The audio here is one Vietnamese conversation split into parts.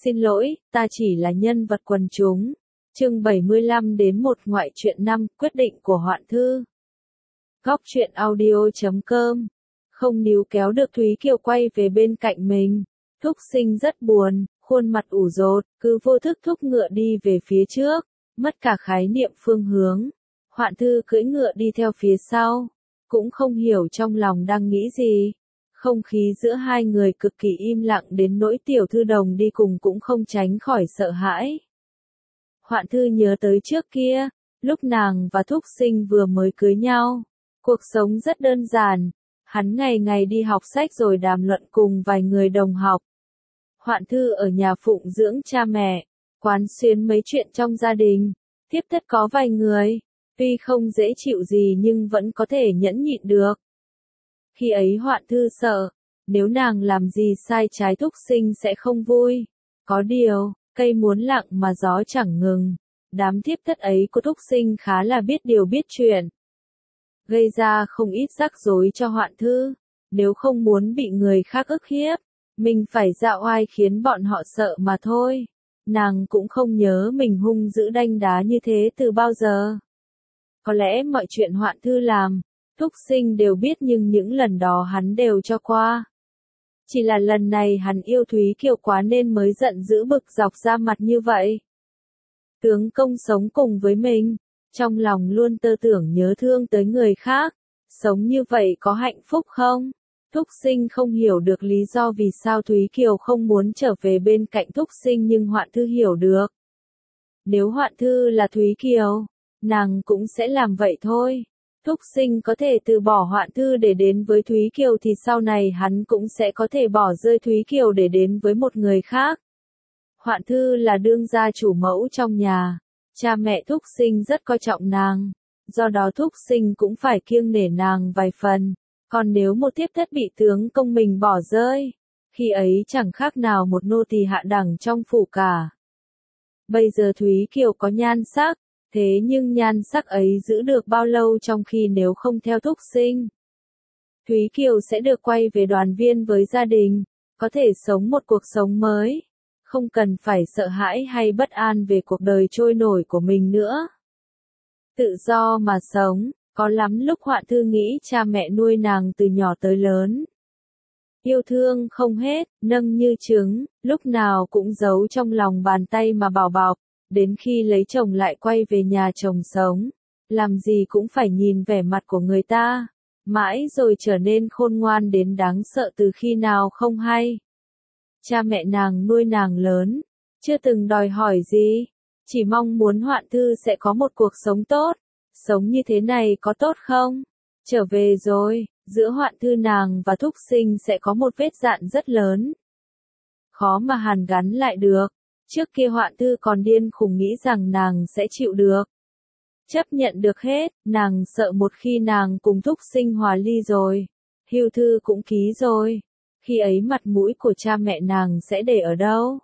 Xin lỗi, ta chỉ là nhân vật quần chúng. Chương 75 đến 1 ngoại truyện 5, quyết định của Hoạn Thư. Góc truyện audio.com. Không níu kéo được Thúy Kiều quay về bên cạnh mình. Thúc Sinh rất buồn, khuôn mặt ủ rột, cứ vô thức thúc ngựa đi về phía trước, mất cả khái niệm phương hướng. Hoạn Thư cưỡi ngựa đi theo phía sau, cũng không hiểu trong lòng đang nghĩ gì. Không khí giữa hai người cực kỳ im lặng đến nỗi Tiểu Thư Đồng đi cùng cũng không tránh khỏi sợ hãi. Hoạn Thư nhớ tới trước kia, lúc nàng và Thúc Sinh vừa mới cưới nhau. Cuộc sống rất đơn giản, hắn ngày ngày đi học sách rồi đàm luận cùng vài người đồng học. Hoạn Thư ở nhà phụng dưỡng cha mẹ, quán xuyến mấy chuyện trong gia đình, tiếp thất có vài người, tuy không dễ chịu gì nhưng vẫn có thể nhẫn nhịn được. Khi ấy Hoạn Thư sợ, nếu nàng làm gì sai trái Thúc Sinh sẽ không vui. Có điều, cây muốn lặng mà gió chẳng ngừng, đám thiếp thất ấy của Thúc Sinh khá là biết điều biết chuyện. Gây ra không ít rắc rối cho Hoạn Thư, nếu không muốn bị người khác ức hiếp, mình phải dạo oai khiến bọn họ sợ mà thôi. Nàng cũng không nhớ mình hung dữ đanh đá như thế từ bao giờ. Có lẽ mọi chuyện Hoạn Thư làm, Thúc Sinh đều biết nhưng những lần đó hắn đều cho qua. Chỉ là lần này hắn yêu Thúy Kiều quá nên mới giận dữ bực dọc ra mặt như vậy. Tướng công sống cùng với mình, trong lòng luôn tơ tưởng nhớ thương tới người khác, sống như vậy có hạnh phúc không? Thúc Sinh không hiểu được lý do vì sao Thúy Kiều không muốn trở về bên cạnh Thúc Sinh nhưng Hoạn Thư hiểu được. Nếu Hoạn Thư là Thúy Kiều, nàng cũng sẽ làm vậy thôi. Thúc Sinh có thể từ bỏ Hoạn Thư để đến với Thúy Kiều thì sau này hắn cũng sẽ có thể bỏ rơi Thúy Kiều để đến với một người khác. Hoạn Thư là đương gia chủ mẫu trong nhà, cha mẹ Thúc Sinh rất coi trọng nàng, do đó Thúc Sinh cũng phải kiêng nể nàng vài phần, còn nếu một thiếp thất bị tướng công mình bỏ rơi, khi ấy chẳng khác nào một nô tỳ hạ đẳng trong phủ cả. Bây giờ Thúy Kiều có nhan sắc, thế nhưng nhan sắc ấy giữ được bao lâu trong khi nếu không theo Thúc Sinh? Thúy Kiều sẽ được quay về đoàn viên với gia đình, có thể sống một cuộc sống mới, không cần phải sợ hãi hay bất an về cuộc đời trôi nổi của mình nữa. Tự do mà sống, có lắm lúc Hoạn Thư nghĩ cha mẹ nuôi nàng từ nhỏ tới lớn. Yêu thương không hết, nâng như trứng, lúc nào cũng giấu trong lòng bàn tay mà bảo bọc. Đến khi lấy chồng lại quay về nhà chồng sống, làm gì cũng phải nhìn vẻ mặt của người ta, mãi rồi trở nên khôn ngoan đến đáng sợ từ khi nào không hay. Cha mẹ nàng nuôi nàng lớn, chưa từng đòi hỏi gì, chỉ mong muốn Hoạn Thư sẽ có một cuộc sống tốt. Sống như thế này có tốt không? Trở về rồi, giữa Hoạn Thư nàng và Thúc Sinh sẽ có một vết dạn rất lớn. Khó mà hàn gắn lại được. Trước kia Hoạn Thư còn điên khùng nghĩ rằng nàng sẽ chịu được. Chấp nhận được hết, nàng sợ một khi nàng cùng Thúc Sinh hòa ly rồi, hưu thư cũng ký rồi, khi ấy mặt mũi của cha mẹ nàng sẽ để ở đâu?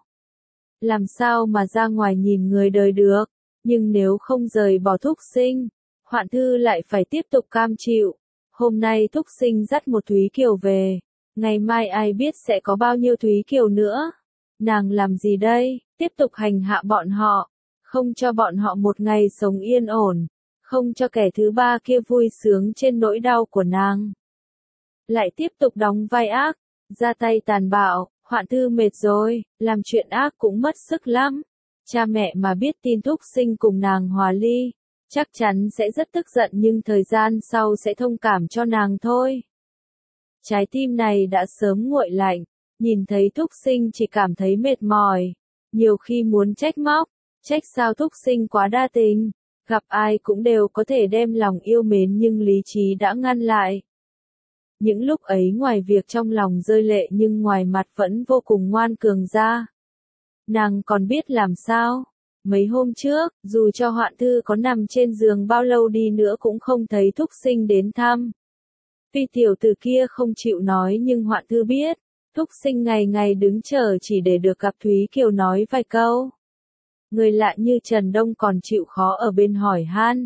Làm sao mà ra ngoài nhìn người đời được, nhưng nếu không rời bỏ Thúc Sinh, Hoạn Thư lại phải tiếp tục cam chịu. Hôm nay Thúc Sinh dắt một Thúy Kiều về, ngày mai ai biết sẽ có bao nhiêu Thúy Kiều nữa. Nàng làm gì đây? Tiếp tục hành hạ bọn họ, không cho bọn họ một ngày sống yên ổn, không cho kẻ thứ ba kia vui sướng trên nỗi đau của nàng. Lại tiếp tục đóng vai ác, ra tay tàn bạo, Hoạn Thư mệt rồi, làm chuyện ác cũng mất sức lắm. Cha mẹ mà biết tin Thúc Sinh cùng nàng hòa ly, chắc chắn sẽ rất tức giận nhưng thời gian sau sẽ thông cảm cho nàng thôi. Trái tim này đã sớm nguội lạnh, nhìn thấy Thúc Sinh chỉ cảm thấy mệt mỏi. Nhiều khi muốn trách móc, trách sao Thúc Sinh quá đa tình, gặp ai cũng đều có thể đem lòng yêu mến nhưng lý trí đã ngăn lại. Những lúc ấy ngoài việc trong lòng rơi lệ nhưng ngoài mặt vẫn vô cùng ngoan cường ra. Nàng còn biết làm sao? Mấy hôm trước, dù cho Hoạn Thư có nằm trên giường bao lâu đi nữa cũng không thấy Thúc Sinh đến thăm. Tuy tiểu tử kia không chịu nói nhưng Hoạn Thư biết. Thúc Sinh ngày ngày đứng chờ chỉ để được gặp Thúy Kiều nói vài câu. Người lạ như Trần Đông còn chịu khó ở bên hỏi han.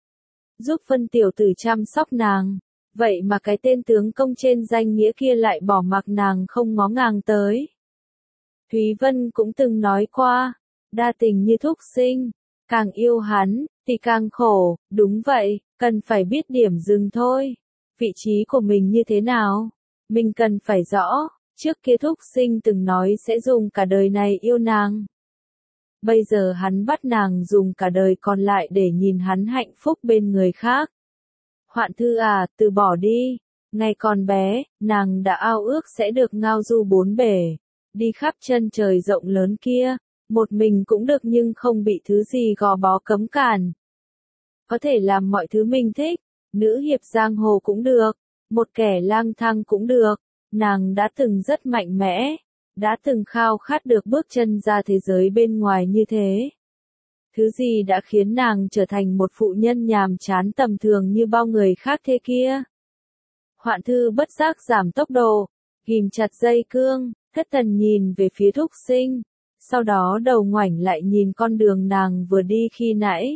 Giúp phân tiểu tử chăm sóc nàng. Vậy mà cái tên tướng công trên danh nghĩa kia lại bỏ mặc nàng không ngó ngàng tới. Thúy Vân cũng từng nói qua, đa tình như thúc sinh, càng yêu hắn, thì càng khổ, đúng vậy, cần phải biết điểm dừng thôi. Vị trí của mình như thế nào? Mình cần phải rõ, trước kia thúc sinh từng nói sẽ dùng cả đời này yêu nàng. Bây giờ hắn bắt nàng dùng cả đời còn lại để nhìn hắn hạnh phúc bên người khác. Hoạn Thư à, từ bỏ đi. Ngày còn bé, nàng đã ao ước sẽ được ngao du bốn bể, đi khắp chân trời rộng lớn kia, một mình cũng được nhưng không bị thứ gì gò bó cấm cản. Có thể làm mọi thứ mình thích, nữ hiệp giang hồ cũng được, một kẻ lang thang cũng được, nàng đã từng rất mạnh mẽ, đã từng khao khát được bước chân ra thế giới bên ngoài như thế. Thứ gì đã khiến nàng trở thành một phụ nhân nhàm chán tầm thường như bao người khác thế kia? Hoạn Thư bất giác giảm tốc độ, ghim chặt dây cương, thất thần nhìn về phía thúc sinh, sau đó đầu ngoảnh lại nhìn con đường nàng vừa đi khi nãy.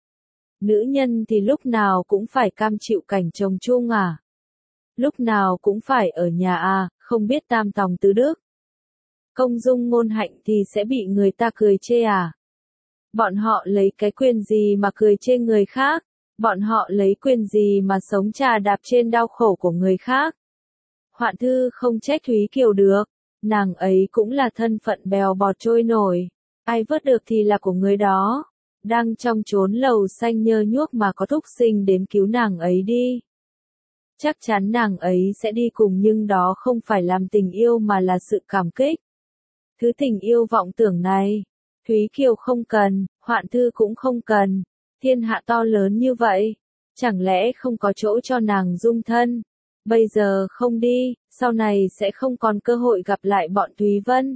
Nữ nhân thì lúc nào cũng phải cam chịu cảnh chồng chung à? Lúc nào cũng phải ở nhà à, không biết tam tòng tứ đức. Công dung ngôn hạnh thì sẽ bị người ta cười chê à? Bọn họ lấy cái quyền gì mà cười chê người khác? Bọn họ lấy quyền gì mà sống chà đạp trên đau khổ của người khác? Hoạn Thư không trách Thúy Kiều được, nàng ấy cũng là thân phận bèo bọt trôi nổi, ai vớt được thì là của người đó. Đang trong chốn lầu xanh nhơ nhuốc mà có thúc sinh đến cứu nàng ấy đi. Chắc chắn nàng ấy sẽ đi cùng nhưng đó không phải làm tình yêu mà là sự cảm kích. Thứ tình yêu vọng tưởng này, Thúy Kiều không cần, Hoạn Thư cũng không cần. Thiên hạ to lớn như vậy, chẳng lẽ không có chỗ cho nàng dung thân? Bây giờ không đi, sau này sẽ không còn cơ hội gặp lại bọn Thúy Vân.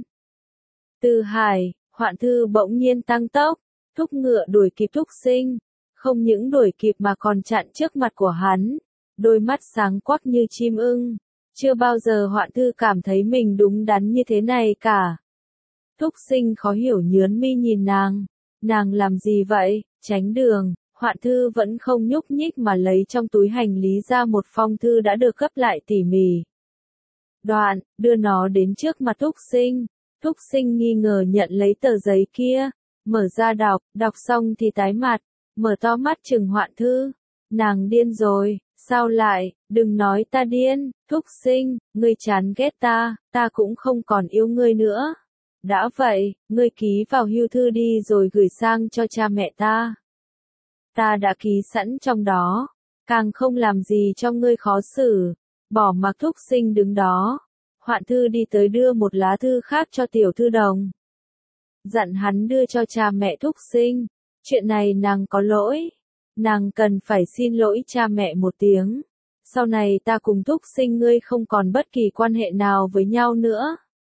Từ Hải, Hoạn Thư bỗng nhiên tăng tốc, thúc ngựa đuổi kịp thúc sinh, không những đuổi kịp mà còn chặn trước mặt của hắn, đôi mắt sáng quắc như chim ưng. Chưa bao giờ Hoạn Thư cảm thấy mình đúng đắn như thế này cả. Thúc sinh khó hiểu nhớn mi nhìn nàng làm gì vậy, tránh đường. Hoạn Thư vẫn không nhúc nhích mà lấy trong túi hành lý ra một phong thư đã được gấp lại tỉ mỉ. Đoạn, đưa nó đến trước mặt thúc sinh nghi ngờ nhận lấy tờ giấy kia, mở ra đọc xong thì tái mặt, mở to mắt trừng Hoạn Thư. Nàng điên rồi, sao lại, đừng nói ta điên, thúc sinh, ngươi chán ghét ta cũng không còn yêu ngươi nữa. Đã vậy, ngươi ký vào hưu thư đi rồi gửi sang cho cha mẹ ta. Ta đã ký sẵn trong đó, càng không làm gì cho ngươi khó xử. Bỏ mặc thúc sinh đứng đó, Hoạn Thư đi tới đưa một lá thư khác cho Tiểu Thư Đồng. Dặn hắn đưa cho cha mẹ thúc sinh, chuyện này nàng có lỗi, nàng cần phải xin lỗi cha mẹ một tiếng. Sau này ta cùng thúc sinh ngươi không còn bất kỳ quan hệ nào với nhau nữa.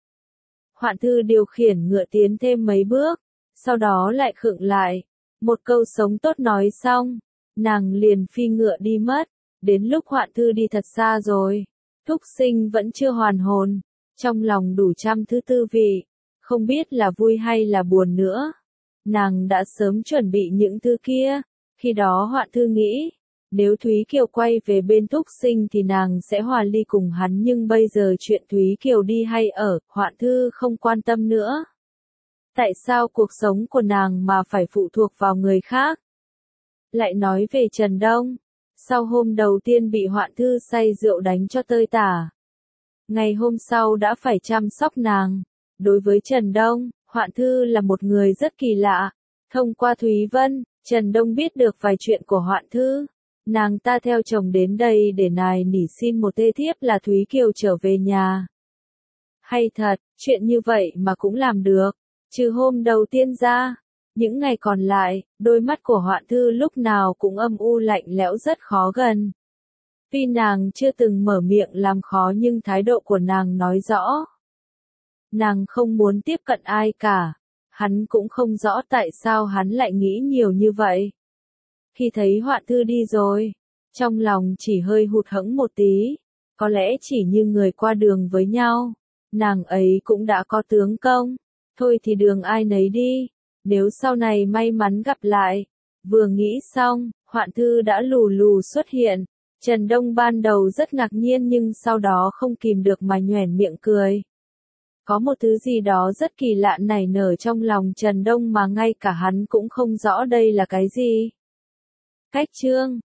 Hoạn Thư điều khiển ngựa tiến thêm mấy bước, sau đó lại khựng lại. Một câu sống tốt nói xong, nàng liền phi ngựa đi mất. Đến lúc Hoạn Thư đi thật xa rồi, thúc sinh vẫn chưa hoàn hồn, trong lòng đủ trăm thứ tư vị, không biết là vui hay là buồn nữa. Nàng đã sớm chuẩn bị những thứ kia, khi đó Hoạn Thư nghĩ, nếu Thúy Kiều quay về bên thúc sinh thì nàng sẽ hòa ly cùng hắn, nhưng bây giờ chuyện Thúy Kiều đi hay ở, Hoạn Thư không quan tâm nữa. Tại sao cuộc sống của nàng mà phải phụ thuộc vào người khác? Lại nói về Trần Đông, sau hôm đầu tiên bị Hoạn Thư say rượu đánh cho tơi tả, ngày hôm sau đã phải chăm sóc nàng. Đối với Trần Đông, Hoạn Thư là một người rất kỳ lạ. Thông qua Thúy Vân, Trần Đông biết được vài chuyện của Hoạn Thư. Nàng ta theo chồng đến đây để nài nỉ xin một thê thiếp là Thúy Kiều trở về nhà. Hay thật, chuyện như vậy mà cũng làm được. Trừ hôm đầu tiên ra, những ngày còn lại, đôi mắt của Hoạn Thư lúc nào cũng âm u lạnh lẽo rất khó gần. Tuy nàng chưa từng mở miệng làm khó nhưng thái độ của nàng nói rõ. Nàng không muốn tiếp cận ai cả. Hắn cũng không rõ tại sao hắn lại nghĩ nhiều như vậy. Khi thấy Hoạn Thư đi rồi, trong lòng chỉ hơi hụt hẫng một tí. Có lẽ chỉ như người qua đường với nhau, nàng ấy cũng đã có tướng công. Thôi thì đường ai nấy đi, nếu sau này may mắn gặp lại. Vừa nghĩ xong, Hoạn Thư đã lù lù xuất hiện. Trần Đông ban đầu rất ngạc nhiên nhưng sau đó không kìm được mà nhoẻn miệng cười. Có một thứ gì đó rất kỳ lạ nảy nở trong lòng Trần Đông mà ngay cả hắn cũng không rõ đây là cái gì. Cách chương